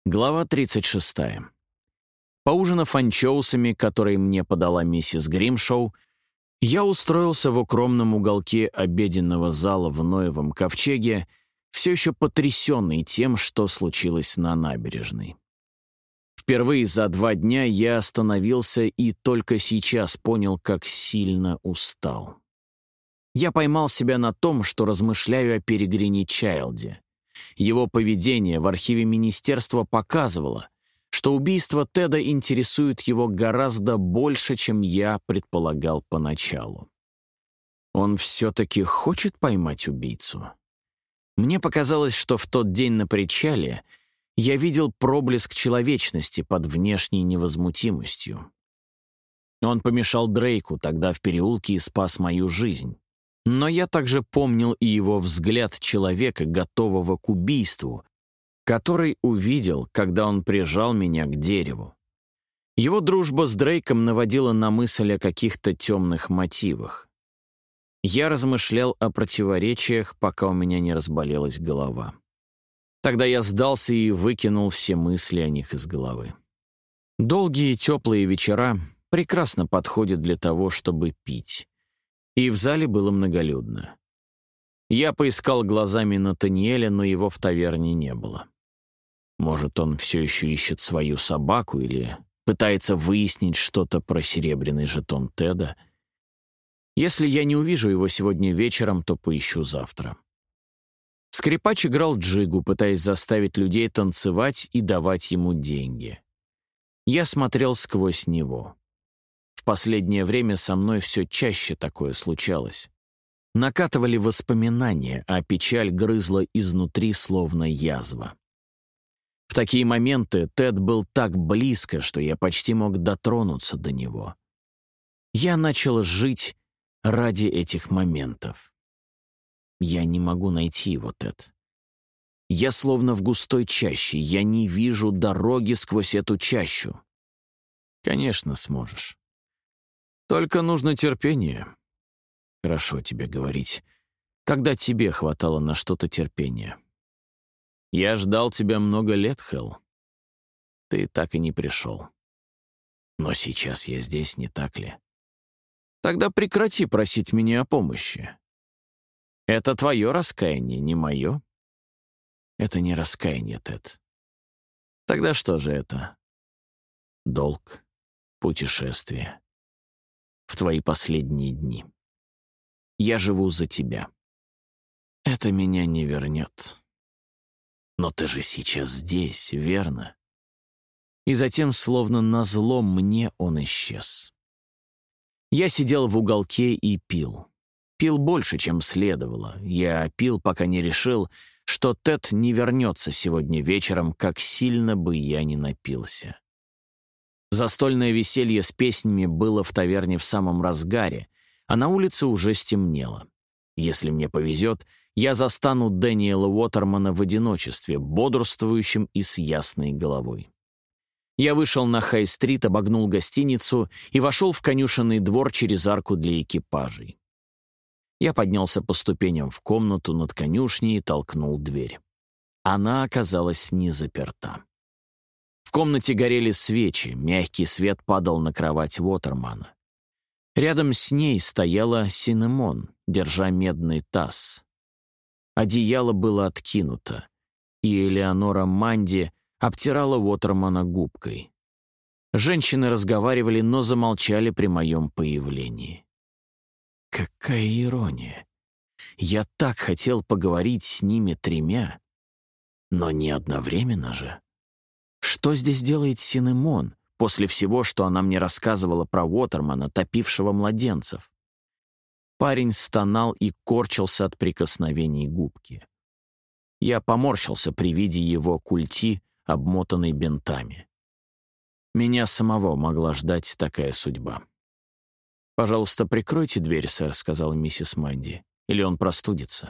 Глава 36. Поужинав анчоусами, которые мне подала миссис Гримшоу, я устроился в укромном уголке обеденного зала в Ноевом ковчеге, все еще потрясенный тем, что случилось на набережной. Впервые за 2 дня я остановился и только сейчас понял, как сильно устал. Я поймал себя на том, что размышляю о Перегрине Чайлде. Его поведение в архиве министерства показывало, что убийство Теда интересует его гораздо больше, чем я предполагал поначалу. Он все-таки хочет поймать убийцу? Мне показалось, что в тот день на причале я видел проблеск человечности под внешней невозмутимостью. Он помешал Дрейку тогда в переулке и спас мою жизнь. Но я также помнил и его взгляд человека, готового к убийству, который увидел, когда он прижал меня к дереву. Его дружба с Дрейком наводила на мысль о каких-то темных мотивах. Я размышлял о противоречиях, пока у меня не разболелась голова. Тогда я сдался и выкинул все мысли о них из головы. Долгие теплые вечера прекрасно подходят для того, чтобы пить. И в зале было многолюдно. Я поискал глазами Натаниэля, но его в таверне не было. Может, он все еще ищет свою собаку или пытается выяснить что-то про серебряный жетон Теда. Если я не увижу его сегодня вечером, то поищу завтра. Скрипач играл джигу, пытаясь заставить людей танцевать и давать ему деньги. Я смотрел сквозь него. В последнее время со мной все чаще такое случалось. Накатывали воспоминания, а печаль грызла изнутри, словно язва. В такие моменты Тед был так близко, что я почти мог дотронуться до него. Я начал жить ради этих моментов. Я не могу найти его, Тед. Я словно в густой чаще, я не вижу дороги сквозь эту чащу. Конечно, сможешь. Только нужно терпение. Хорошо тебе говорить. Когда тебе хватало на что-то терпения? Я ждал тебя много лет, Хелл. Ты так и не пришел. Но сейчас я здесь, не так ли? Тогда прекрати просить меня о помощи. Это твое раскаяние, не мое. Это не раскаяние, Тед. Тогда что же это? Долг, путешествие. В твои последние дни. Я живу за тебя. Это меня не вернет. Но ты же сейчас здесь, верно? И затем, словно назло мне, он исчез. Я сидел в уголке и пил. Пил больше, чем следовало. Я пил, пока не решил, что Тед не вернется сегодня вечером, как сильно бы я ни напился. Застольное веселье с песнями было в таверне в самом разгаре, а на улице уже стемнело. Если мне повезет, я застану Дэниела Уотермана в одиночестве, бодрствующим и с ясной головой. Я вышел на Хай-стрит, обогнул гостиницу и вошел в конюшенный двор через арку для экипажей. Я поднялся по ступеням в комнату над конюшней и толкнул дверь. Она оказалась не заперта. В комнате горели свечи, мягкий свет падал на кровать Уотермана. Рядом с ней стояла Синемон, держа медный таз. Одеяло было откинуто, и Элеонора Манди обтирала Уотермана губкой. Женщины разговаривали, но замолчали при моем появлении. Какая ирония! Я так хотел поговорить с ними 3, но не одновременно же. Что здесь делает Синемон после всего, что она мне рассказывала про Уотермана, топившего младенцев? Парень стонал и корчился от прикосновений губки. Я поморщился при виде его культи, обмотанной бинтами. Меня самого могла ждать такая судьба. «Пожалуйста, прикройте дверь, сэр», — сказала миссис Манди, — «или он простудится».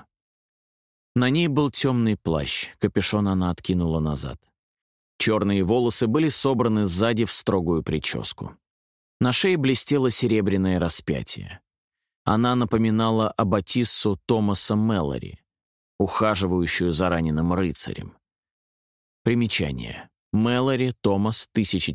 На ней был темный плащ, капюшон она откинула назад. Черные волосы были собраны сзади в строгую прическу. На шее блестело серебряное распятие. Она напоминала аббатиссу Томаса Мэлори, ухаживающую за раненым рыцарем. Примечание. Мэлори Томас,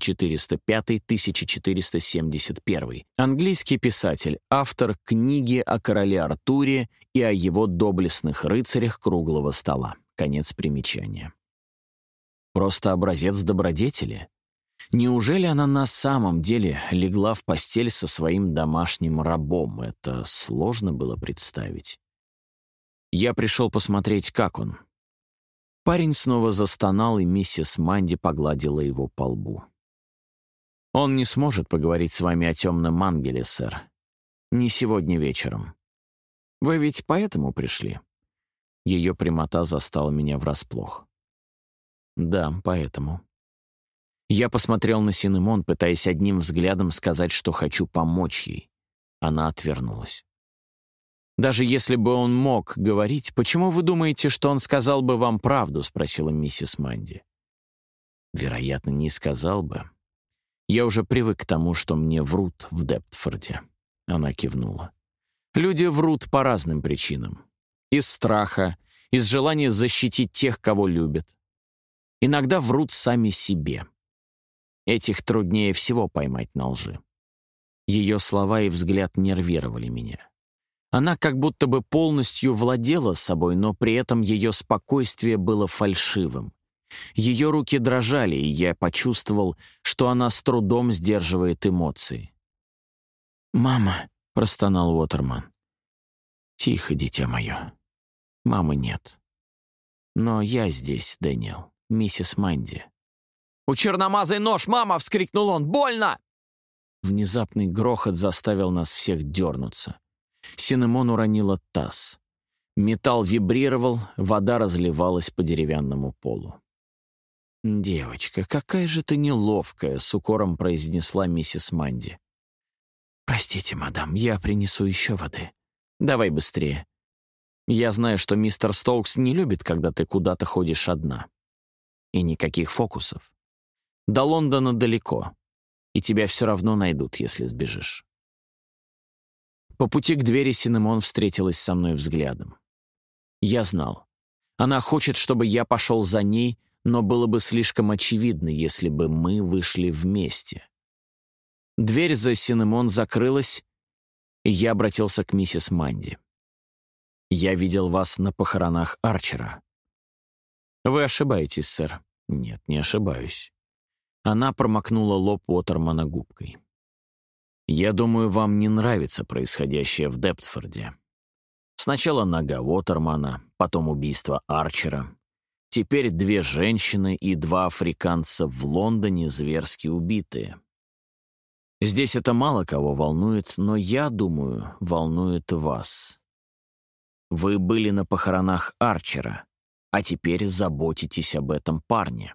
1405-1471. Английский писатель, автор книги о короле Артуре и о его доблестных рыцарях круглого стола. Конец примечания. Просто образец добродетели. Неужели она на самом деле легла в постель со своим домашним рабом? Это сложно было представить. Я пришел посмотреть, как он. Парень снова застонал, и миссис Манди погладила его по лбу. «Он не сможет поговорить с вами о темном ангеле, сэр. Не сегодня вечером. Вы ведь поэтому пришли?» Ее прямота застала меня врасплох. «Да, поэтому». Я посмотрел на Синемон, пытаясь одним взглядом сказать, что хочу помочь ей. Она отвернулась. «Даже если бы он мог говорить, почему вы думаете, что он сказал бы вам правду?» — спросила миссис Манди. «Вероятно, не сказал бы. Я уже привык к тому, что мне врут в Дептфорде». Она кивнула. «Люди врут по разным причинам. Из страха, из желания защитить тех, кого любят. Иногда врут сами себе. Этих труднее всего поймать на лжи». Ее слова и взгляд нервировали меня. Она как будто бы полностью владела собой, но при этом ее спокойствие было фальшивым. Ее руки дрожали, и я почувствовал, что она с трудом сдерживает эмоции. «Мама», — простонал Уотерман. «Тихо, дитя мое. Мамы нет. Но я здесь, Дэниел, миссис Манди». «У черномазый нож, мама!» — вскрикнул он. «Больно!» Внезапный грохот заставил нас всех дернуться. Синемон уронила таз. Металл вибрировал, вода разливалась по деревянному полу. «Девочка, какая же ты неловкая!» — с укором произнесла миссис Манди. «Простите, мадам, я принесу еще воды. Давай быстрее. Я знаю, что мистер Стоукс не любит, когда ты куда-то ходишь одна. И никаких фокусов. До Лондона далеко, и тебя все равно найдут, если сбежишь». По пути к двери Синемон встретилась со мной взглядом. Я знал. Она хочет, чтобы я пошел за ней, но было бы слишком очевидно, если бы мы вышли вместе. Дверь за Синемон закрылась, и я обратился к миссис Манди. «Я видел вас на похоронах Арчера». «Вы ошибаетесь, сэр». «Нет, не ошибаюсь». Она промокнула лоб Уотермана губкой. «Я думаю, вам не нравится происходящее в Дептфорде. Сначала нога Уотермана, потом убийство Арчера. Теперь 2 женщины и 2 африканца в Лондоне зверски убитые. Здесь это мало кого волнует, но я думаю, волнует вас. Вы были на похоронах Арчера, а теперь заботитесь об этом парне.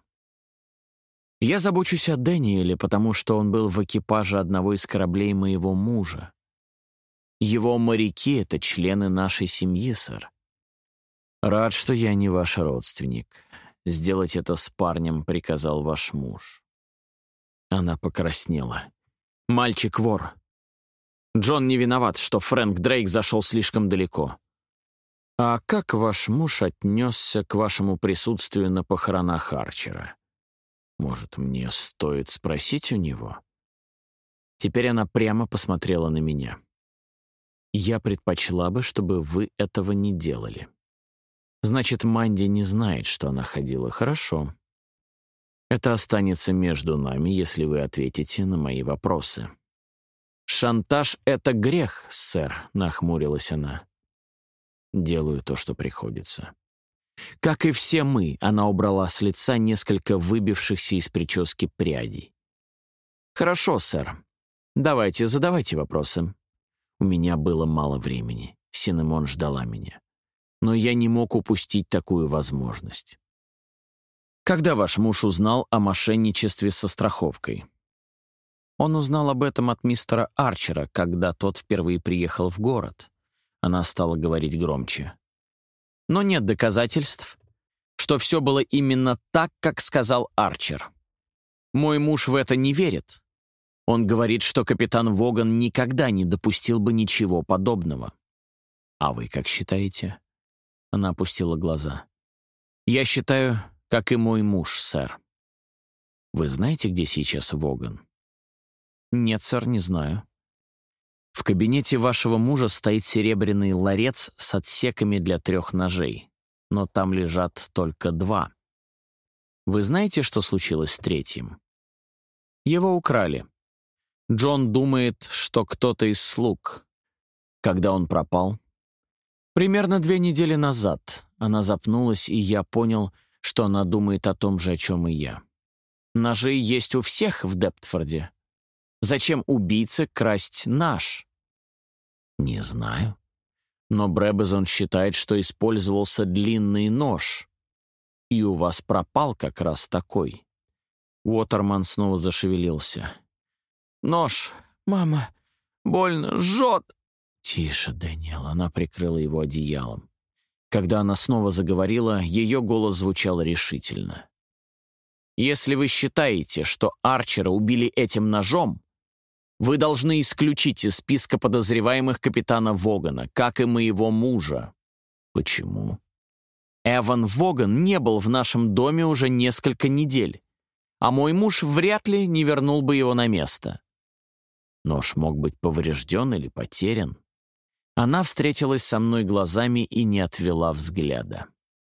Я забочусь о Дэниеле, потому что он был в экипаже одного из кораблей моего мужа. Его моряки — это члены нашей семьи, сэр. Рад, что я не ваш родственник. Сделать это с парнем приказал ваш муж». Она покраснела. «Мальчик вор. Джон не виноват, что Фрэнк Дрейк зашел слишком далеко. А как ваш муж отнесся к вашему присутствию на похоронах Арчера? Может, мне стоит спросить у него?» Теперь она прямо посмотрела на меня. «Я предпочла бы, чтобы вы этого не делали». «Значит, Манди не знает, что она ходила. Хорошо. Это останется между нами, если вы ответите на мои вопросы». «Шантаж — это грех, сэр», — нахмурилась она. «Делаю то, что приходится». Как и все мы, она убрала с лица несколько выбившихся из прически прядей. «Хорошо, сэр. Давайте, задавайте вопросы». У меня было мало времени. Синемон ждала меня. Но я не мог упустить такую возможность. «Когда ваш муж узнал о мошенничестве со страховкой?» «Он узнал об этом от мистера Арчера, когда тот впервые приехал в город». Она стала говорить громче. «Но нет доказательств, что все было именно так, как сказал Арчер. Мой муж в это не верит. Он говорит, что капитан Воган никогда не допустил бы ничего подобного. А вы как считаете?» Она опустила глаза. «Я считаю, как и мой муж, сэр». Вы знаете, где сейчас Воган? Нет, сэр, не знаю. В кабинете вашего мужа стоит серебряный ларец с отсеками для 3 ножей, но там лежат только 2. Вы знаете, что случилось с 3-м? Его украли. Джон думает, что кто-то из слуг. Когда он пропал? Примерно 2 недели назад. Она запнулась, и я понял, что она думает о том же, о чем и я. Ножи есть у всех в Дептфорде. Зачем убийце красть нож? Не знаю. Но Бребезон считает, что использовался длинный нож. И у вас пропал как раз такой. Уотерман снова зашевелился. «Нож! Мама! Больно! Жжет!» «Тише, Дэниел!» Она прикрыла его одеялом. Когда она снова заговорила, ее голос звучал решительно. «Если вы считаете, что Арчера убили этим ножом, вы должны исключить из списка подозреваемых капитана Вогана, как и моего мужа». «Почему?» «Эван Воган не был в нашем доме уже несколько недель, а мой муж вряд ли не вернул бы его на место». Нож мог быть поврежден или потерян. Она встретилась со мной глазами и не отвела взгляда.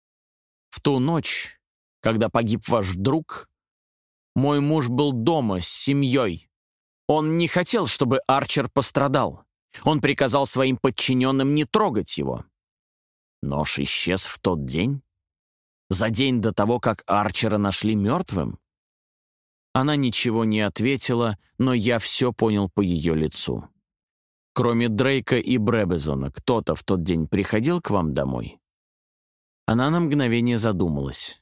«В ту ночь, когда погиб ваш друг, мой муж был дома с семьей. Он не хотел, чтобы Арчер пострадал. Он приказал своим подчиненным не трогать его. Нож исчез в тот день? За день до того, как Арчера нашли мертвым?» Она ничего не ответила, но я все понял по ее лицу. «Кроме Дрейка и Бребезона, кто-то в тот день приходил к вам домой?» Она на мгновение задумалась.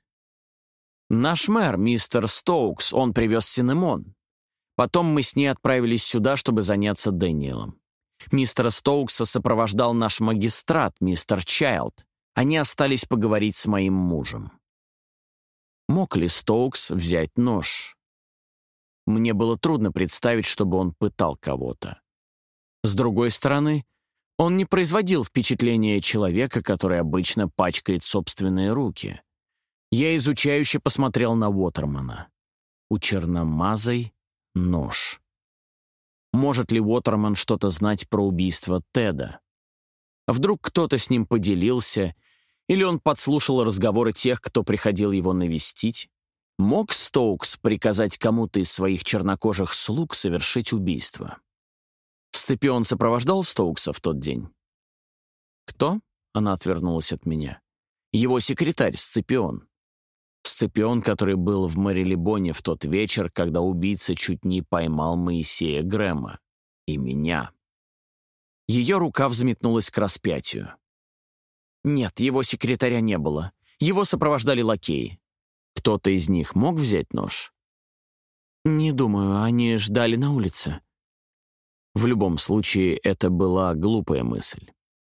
«Наш мэр, мистер Стоукс, он привез синемон. Потом мы с ней отправились сюда, чтобы заняться Дэниелом. Мистера Стоукса сопровождал наш магистрат, мистер Чайлд. Они остались поговорить с моим мужем». Мог ли Стоукс взять нож? Мне было трудно представить, чтобы он пытал кого-то. С другой стороны, он не производил впечатления человека, который обычно пачкает собственные руки. Я изучающе посмотрел на Уотермана. У черномазой нож. Может ли Уотерман что-то знать про убийство Теда? Вдруг кто-то с ним поделился, или он подслушал разговоры тех, кто приходил его навестить? Мог Стоукс приказать кому-то из своих чернокожих слуг совершить убийство? Сципион сопровождал Стоукса в тот день? «Кто?» — она отвернулась от меня. «Его секретарь Сципион. Сципион, который был в Марилибоне в тот вечер, когда убийца чуть не поймал Моисея Грэма. И меня». Ее рука взметнулась к распятию. «Нет, его секретаря не было. Его сопровождали лакеи. Кто-то из них мог взять нож?» «Не думаю, они ждали на улице». В любом случае, это была глупая мысль.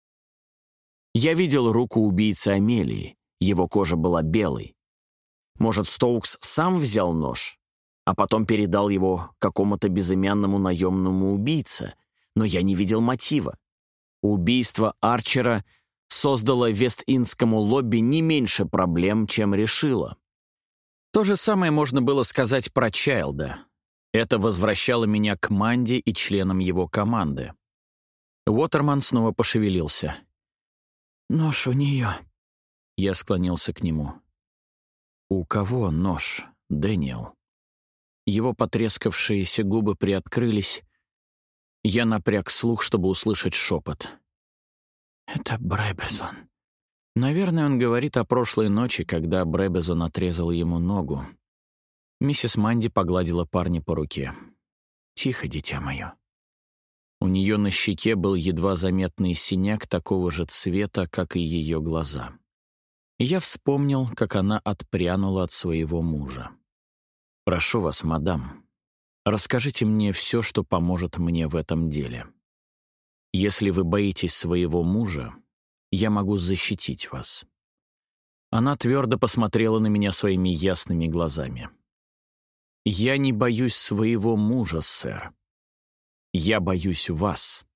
Я видел руку убийцы Амелии. Его кожа была белой. Может, Стоукс сам взял нож, а потом передал его какому-то безымянному наемному убийце, но я не видел мотива. Убийство Арчера создало Вест-Индскому лобби не меньше проблем, чем решило. То же самое можно было сказать про Чайлда. Это возвращало меня к Манди и членам его команды. Уотерман снова пошевелился. «Нож у нее». Я склонился к нему. «У кого нож, Дэниел?» Его потрескавшиеся губы приоткрылись. Я напряг слух, чтобы услышать шепот. «Это Бребезон». Наверное, он говорит о прошлой ночи, когда Бребезон отрезал ему ногу. Миссис Манди погладила парня по руке. «Тихо, дитя мое». У нее на щеке был едва заметный синяк такого же цвета, как и ее глаза. Я вспомнил, как она отпрянула от своего мужа. «Прошу вас, мадам, расскажите мне все, что поможет мне в этом деле. Если вы боитесь своего мужа, я могу защитить вас». Она твердо посмотрела на меня своими ясными глазами. «Я не боюсь своего мужа, сэр. Я боюсь вас».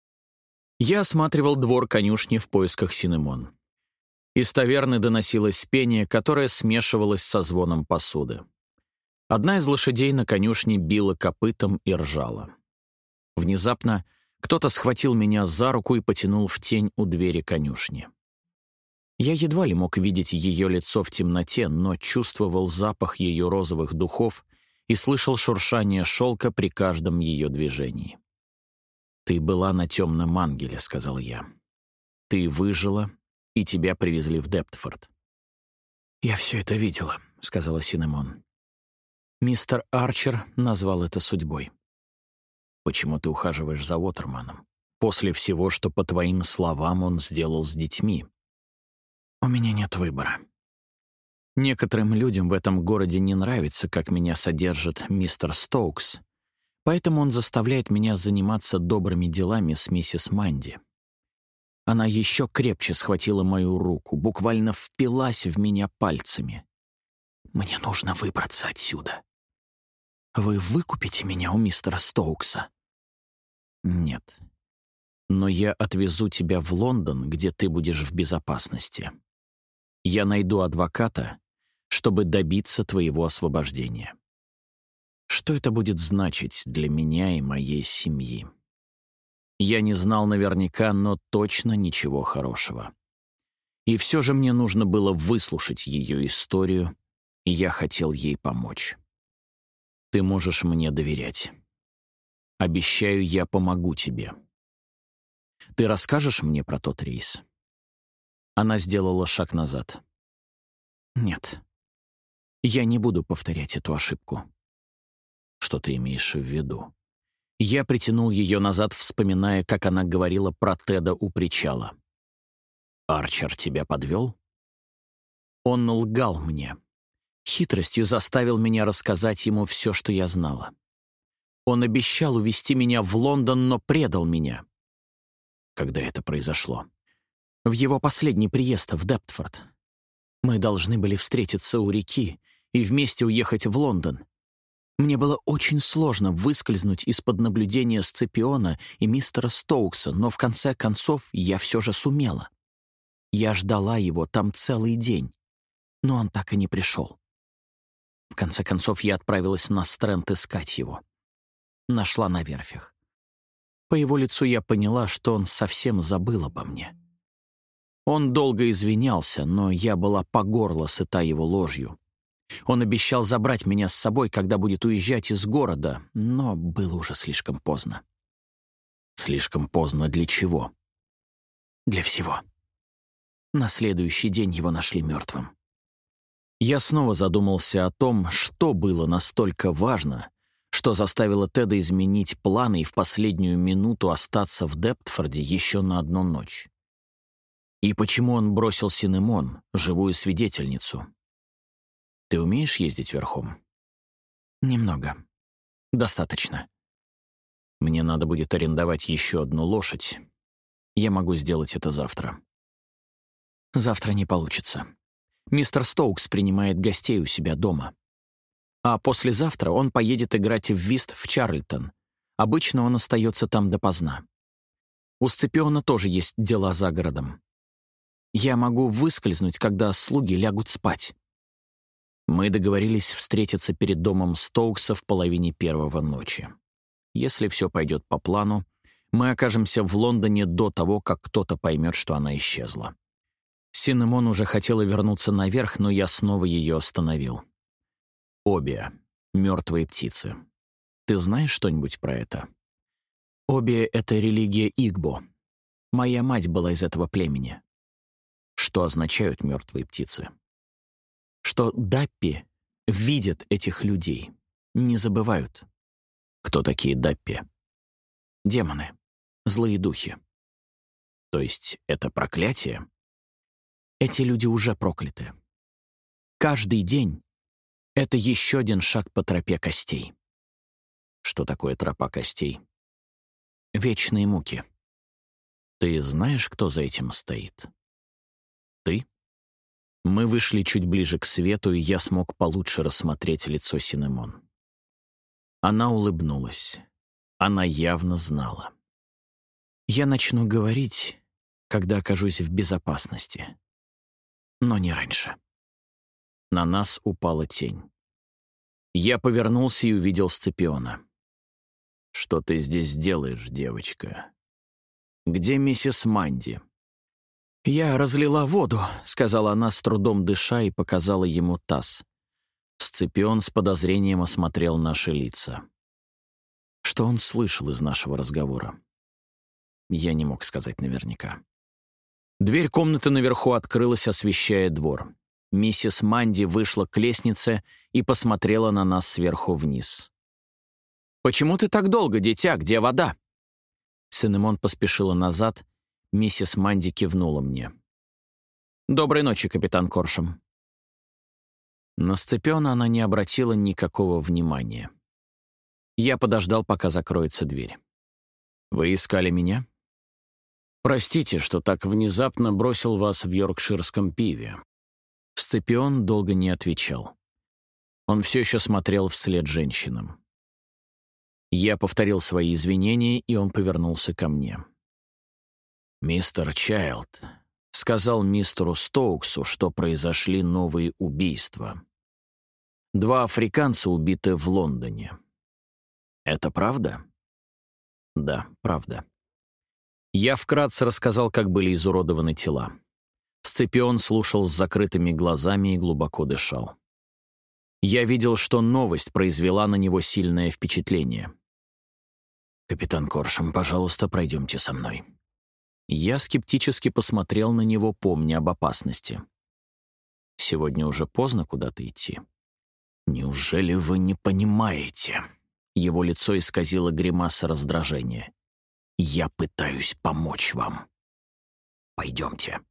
Я осматривал двор конюшни в поисках синемон. Из таверны доносилось пение, которое смешивалось со звоном посуды. Одна из лошадей на конюшне била копытом и ржала. Внезапно кто-то схватил меня за руку и потянул в тень у двери конюшни. Я едва ли мог видеть ее лицо в темноте, но чувствовал запах ее розовых духов и слышал шуршание шелка при каждом ее движении. «Ты была на темном ангеле», — сказал я. «Ты выжила, и тебя привезли в Дептфорд». «Я все это видела», — сказала Синемон. «Мистер Арчер назвал это судьбой». «Почему ты ухаживаешь за Уотерманом? После всего, что, по твоим словам, он сделал с детьми». «У меня нет выбора. Некоторым людям в этом городе не нравится, как меня содержит мистер Стоукс, поэтому он заставляет меня заниматься добрыми делами с миссис Манди». Она еще крепче схватила мою руку, буквально впилась в меня пальцами. «Мне нужно выбраться отсюда. Вы выкупите меня у мистера Стоукса?» «Нет. Но я отвезу тебя в Лондон, где ты будешь в безопасности. Я найду адвоката, чтобы добиться твоего освобождения. Что это будет значить для меня и моей семьи?» Я не знал наверняка, но точно ничего хорошего. И все же мне нужно было выслушать ее историю, и я хотел ей помочь. «Ты можешь мне доверять. Обещаю, я помогу тебе. Ты расскажешь мне про тот рейс?» Она сделала шаг назад. «Нет. Я не буду повторять эту ошибку». «Что ты имеешь в виду?» Я притянул ее назад, вспоминая, как она говорила про Теда у причала. «Арчер тебя подвел?» Он лгал мне. Хитростью заставил меня рассказать ему все, что я знала. Он обещал увезти меня в Лондон, но предал меня. Когда это произошло? В его последний приезд в Дептфорд. Мы должны были встретиться у реки и вместе уехать в Лондон. Мне было очень сложно выскользнуть из-под наблюдения Сципиона и мистера Стоукса, но в конце концов я все же сумела. Я ждала его там целый день, но он так и не пришел. В конце концов я отправилась на Стрэнд искать его. Нашла на верфях. По его лицу я поняла, что он совсем забыл обо мне. Он долго извинялся, но я была по горло сыта его ложью. Он обещал забрать меня с собой, когда будет уезжать из города, но было уже слишком поздно. Слишком поздно для чего? Для всего. На следующий день его нашли мертвым. Я снова задумался о том, что было настолько важно, что заставило Теда изменить планы и в последнюю минуту остаться в Дептфорде еще на одну ночь. И почему он бросил Синемон, живую свидетельницу? Ты умеешь ездить верхом? Немного. Достаточно. Мне надо будет арендовать еще одну лошадь. Я могу сделать это завтра. Завтра не получится. Мистер Стоукс принимает гостей у себя дома. А послезавтра он поедет играть в вист в Чарльтон. Обычно он остается там допоздна. У Сципиона тоже есть дела за городом. Я могу выскользнуть, когда слуги лягут спать. Мы договорились встретиться перед домом Стоукса в 1:30 ночи. Если все пойдет по плану, мы окажемся в Лондоне до того, как кто-то поймет, что она исчезла. Синемон уже хотела вернуться наверх, но я снова ее остановил. Обия. Мертвые птицы. Ты знаешь что-нибудь про это? Обия — это религия Игбо. Моя мать была из этого племени. Что означают мертвые птицы? Что даппи видят этих людей, не забывают. Кто такие даппи? Демоны, злые духи. То есть это проклятие? Эти люди уже прокляты. Каждый день — это еще один шаг по тропе костей. Что такое тропа костей? Вечные муки. Ты знаешь, кто за этим стоит? Ты? Мы вышли чуть ближе к свету, и я смог получше рассмотреть лицо Синемон. Она улыбнулась. Она явно знала. Я начну говорить, когда окажусь в безопасности. Но не раньше. На нас упала тень. Я повернулся и увидел Сципиона. «Что ты здесь делаешь, девочка? Где миссис Манди?» «Я разлила воду», — сказала она, с трудом дыша, и показала ему таз. Сципион с подозрением осмотрел наши лица. Что он слышал из нашего разговора? Я не мог сказать наверняка. Дверь комнаты наверху открылась, освещая двор. Миссис Манди вышла к лестнице и посмотрела на нас сверху вниз. «Почему ты так долго, дитя? Где вода?» Синемон поспешила назад. Миссис Манди кивнула мне. «Доброй ночи, капитан Коршем». На Сципиона она не обратила никакого внимания. Я подождал, пока закроется дверь. «Вы искали меня?» «Простите, что так внезапно бросил вас в йоркширском пиве». Сципион долго не отвечал. Он все еще смотрел вслед женщинам. Я повторил свои извинения, и он повернулся ко мне. «Мистер Чайлд сказал мистеру Стоуксу, что произошли новые убийства. 2 африканца убиты в Лондоне. Это правда?» «Да, правда». Я вкратце рассказал, как были изуродованы тела. Сципион слушал с закрытыми глазами и глубоко дышал. Я видел, что новость произвела на него сильное впечатление. «Капитан Коршем, пожалуйста, пройдемте со мной». Я скептически посмотрел на него, помня об опасности. «Сегодня уже поздно куда-то идти». «Неужели вы не понимаете?» Его лицо исказило гримаса раздражения. «Я пытаюсь помочь вам. Пойдемте».